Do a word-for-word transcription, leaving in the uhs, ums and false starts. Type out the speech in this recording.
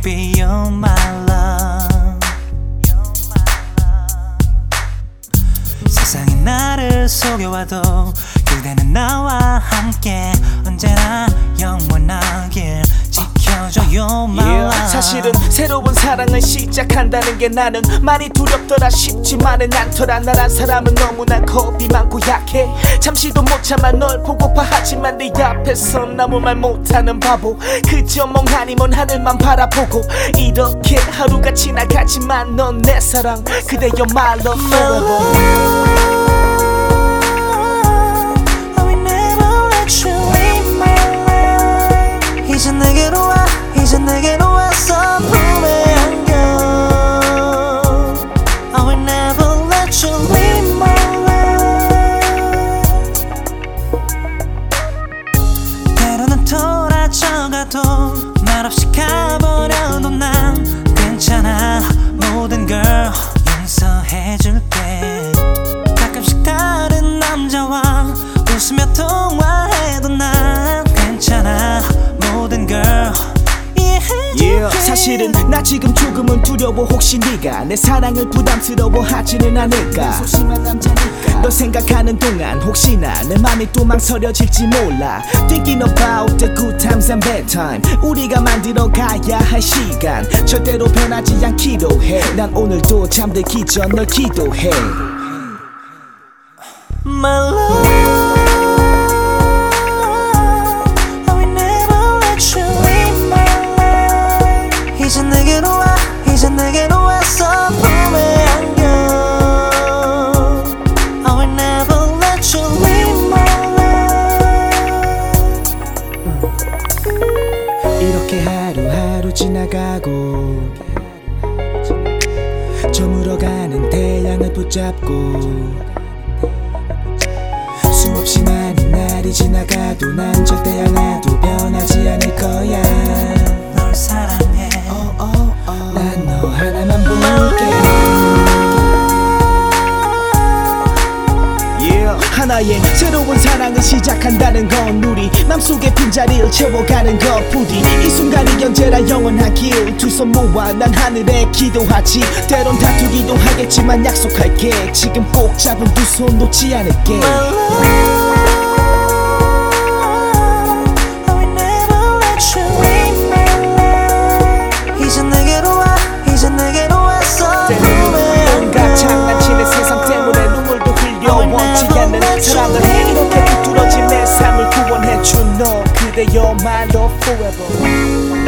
Baby you're my love. 세상이 나를 속여와도 그대는 나와 함께 언제나 영원하길 지켜줘 You're my yeah. love. 사실은 새로운 사랑을 시작한다는 게 나는 많이 두렵더라. 쉽지만은 않더라. 나란 사람은 너무나 겁이 많고 약해. 잠시도 못 참아 널 보고파 하지만 네 앞에선 아무 말 못하는 바보. 그저 멍하니 먼 하늘만 바라보고 이렇게 하루가 지나가지만 넌 내 사랑. 그대 you're my love forever. 이제 내게로 와 이제 내게로 와서 품에 안겨. I will never let you leave my life. 때로는 돌아져가도 말없이 가버려도 난 괜찮아. 모든 걸 용서해줄게. 가끔씩 다른 남자와 웃으며 통화해도 난 괜찮아. 모든 걸 yeah. 사실은 나 지금 조금은 두려워. 혹시 네가 내 사랑을 부담스러워하지는 않을까. 소심한 남자니까 너 생각하는 동안 혹시나 내 맘이 또 망설여질지 몰라. Thinking about the good times and bad times. 우리가 만들어가야 할 시간 절대로 변하지 않기로 해. 난 오늘도 잠들기 전 널 기도해. My love. 이제 내게로 와 이제 내게로 와서 품에 안겨. I will never let you leave my life. 이렇게 하루하루 지나가고 저물어가는 태양을 붙잡고 수없이 많은 날이 지나가도 난 절대 하나도 변하지 않을 거야. 널 사랑해. 난 너 하나만 볼게. yeah. 하나의 새로운 사랑을 시작한다는 건 우리 맘속의 빈자리를 채워가는 것 부디 이 순간이 언제나 영원하길 두 손 모아 난 하늘에 기도하지. 때론 다투기도 하겠지만 약속할게 지금 꼭 잡은 두 손 놓지 않을게. 이제 내게로 와 이제 내게로 왔어. 때로는 뭔가 장난치는 세상 때문에 눈물도 흘려 원치 않는 사랑을 해. 이렇게 뚫어진 내 삶을 구원해준 너 그대 you're my love forever.